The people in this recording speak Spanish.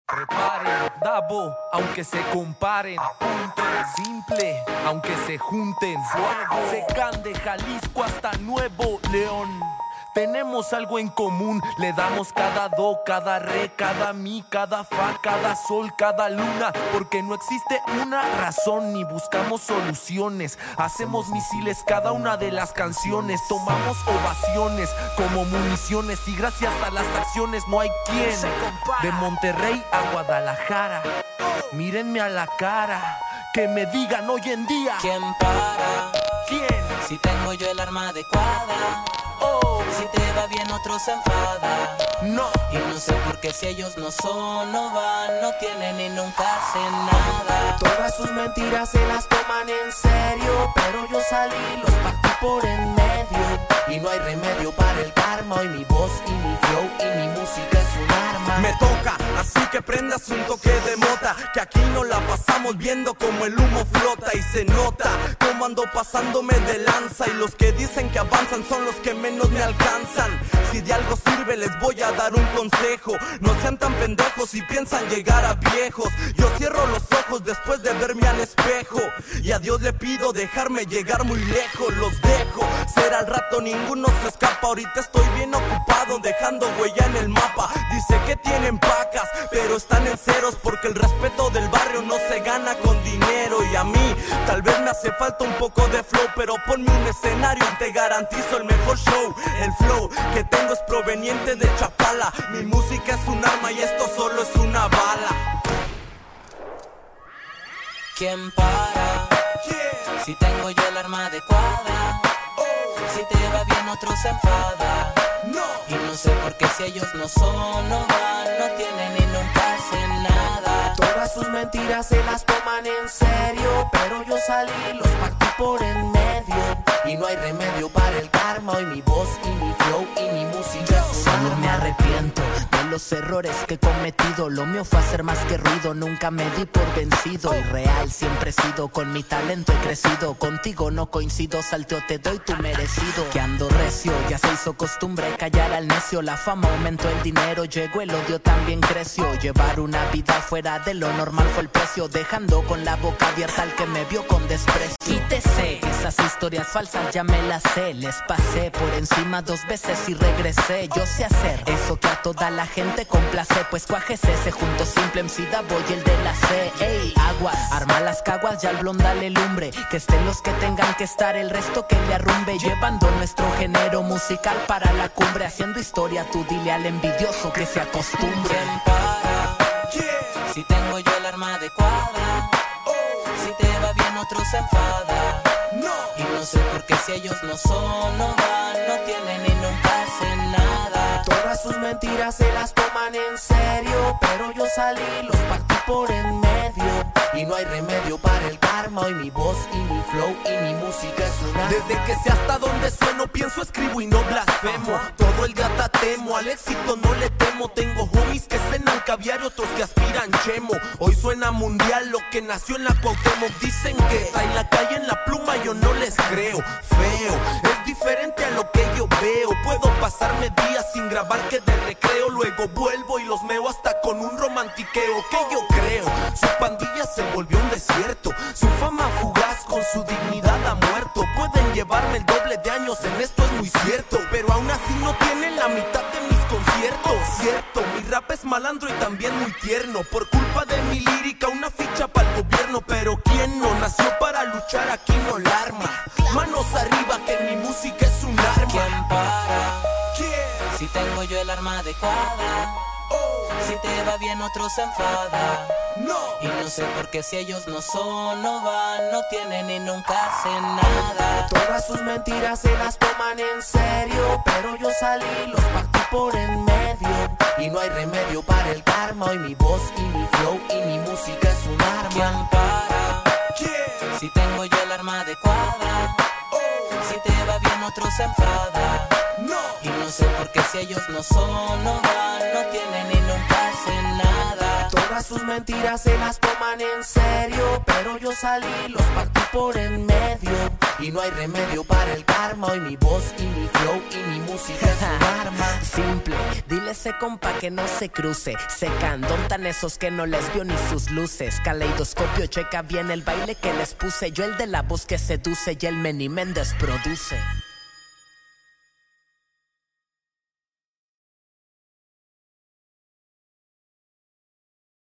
Preparen, Dabo, aunque se comparen. Punto simple, aunque se junten. Fuego, Secan de Jalisco hasta Nuevo León. Tenemos algo en común, le damos cada do, cada re, cada mi, cada fa, cada sol, cada luna. Porque no existe una razón ni buscamos soluciones. Hacemos misiles cada una de las canciones. Tomamos ovaciones como municiones. Y gracias a las acciones no hay quien. De Monterrey a Guadalajara, mírenme a la cara, que me digan hoy en día ¿quién para? ¿Quién? Si tengo yo el arma adecuada. Oh, si te va bien otro se enfada. No. Y no sé por qué si ellos no son, no van, no tienen y nunca hacen nada. Todas sus mentiras se las toman en serio, pero yo salí, los partí por en medio. Y no hay remedio para el karma. Hoy mi voz y mi flow y mi música es un arma. Me toca, así que prendas un toque de mota, que aquí no la pasamos viendo como el humo flota. Y se nota como ando pasándome de lanza, y los que dicen que avanzan son los que menos me alcanzan. Si de algo sirve les voy a dar un consejo: no sean tan pendejos y piensan llegar a viejos. Yo cierro los ojos después de verme al espejo, y a Dios le pido dejarme llegar muy lejos. Los dejo, será al rato, ninguno se escapa. Ahorita estoy bien ocupado dejando huella en el mapa. Dice que tienen pacas, pero están en ceros, porque el respeto del barrio no se gana con dinero. Y a mí tal vez me hace falta un poco de flow, pero ponme un escenario y te garantizo el mejor show. El flow que tengo es proveniente de Chapala. Mi música es un arma y esto solo es una bala. ¿Quién para? Yeah. Si tengo yo el arma adecuada. Si te va bien otro se enfada. No. Y no sé por qué si ellos no son, no van, no tienen y nunca hacen nada. Todas sus mentiras se las toman en serio, pero yo salí, los partí por en medio. Y no hay remedio para el karma. Hoy mi voz y mi flow y mi música es un Solo arma. me arrepiento de los errores que he cometido. Lo mío fue hacer más que ruido, nunca me di por vencido. Y real siempre he sido, con mi talento he crecido. Contigo no coincido, salteo te doy tu merecido. Que ando recio, ya se hizo costumbre callar al necio. La fama aumentó, el dinero llegó, el odio también creció. Llevar una vida fuera de lo normal fue el precio, dejando con la boca abierta al que me vio con desprecio. Quítese, esas historias falsas ya me las sé. Les pasé por encima 2 veces y regresé. Yo sé hacer eso que a toda la gente complace, pues cuájese ese junto simple MC Dabo y el de la C. Ey, aguas, arma las caguas, ya al blon dale lumbre. Que estén los que tengan que estar, el resto que le arrumbe. Llevando nuestro género musical para la cumbre, haciendo historia, tú dile al envidioso que se acostumbre. ¿Quién para? Yeah. Si tengo yo el arma adecuada. Si te va bien otro se enfada. No. Y no sé por qué si ellos no son, no van, no tienen y nunca hacen nada. Todas sus mentiras se las toman en serio, pero yo salí, los partí por en medio. Y no hay remedio para el karma. Hoy mi voz y mi flow y mi música es un arma. desde que sé hasta dónde sueno, pienso, escribo y no blasfemo. Todo el día tatemo, al éxito no le temo. Tengo homies que cenan caviar y otros que aspiran chemo. Hoy suena mundial lo que nació en la Cuauhtémoc. Dicen que trae la calle en la pluma, yo no les creo. Feo, es diferente a lo que yo veo. Puedo pasarme días sin grabar que de recreo. Luego vuelvo y los meo hasta con un romantiqueo. Que yo creo, su pandilla se volvió un desierto. Su fama fugaz con su dignidad ha muerto. Pueden llevarme el doble de años, en esto es muy cierto, pero aún así no tienen la mitad de mis conciertos. Cierto, mi rap es malandro y también muy tierno. Por culpa de mi lírica, una ficha para el gobierno. Pero ¿quién no nació para luchar? Aquí no la arma. Manos arriba que mi música es un arma. ¿Quién para? Yeah. Si tengo yo el arma adecuada. Si te va bien otro se enfada. No. Y no sé por qué si ellos no son, no van, no tienen y nunca hacen nada. Todas sus mentiras se las toman en serio, pero yo salí, los partí por en medio. Y no hay remedio para el karma. Hoy mi voz y mi flow y mi música es un arma. ¿Quién para? Yeah. Si tengo yo el arma adecuada. Si te va bien otro se enfada. No. Y no sé por qué si ellos no son, no van, no tienen y nunca hacen nada. Todas sus mentiras se las toman en serio, pero yo salí, los partí por en medio. Y no hay remedio para el karma. Hoy mi voz y mi flow y mi música es un arma. Simple, Dile ese compa que no se cruce. Se candontan esos que no les vio ni sus luces. Caleidoscopio, checa bien el baile que les puse. Yo el de la voz que seduce y el Meni Méndez produce.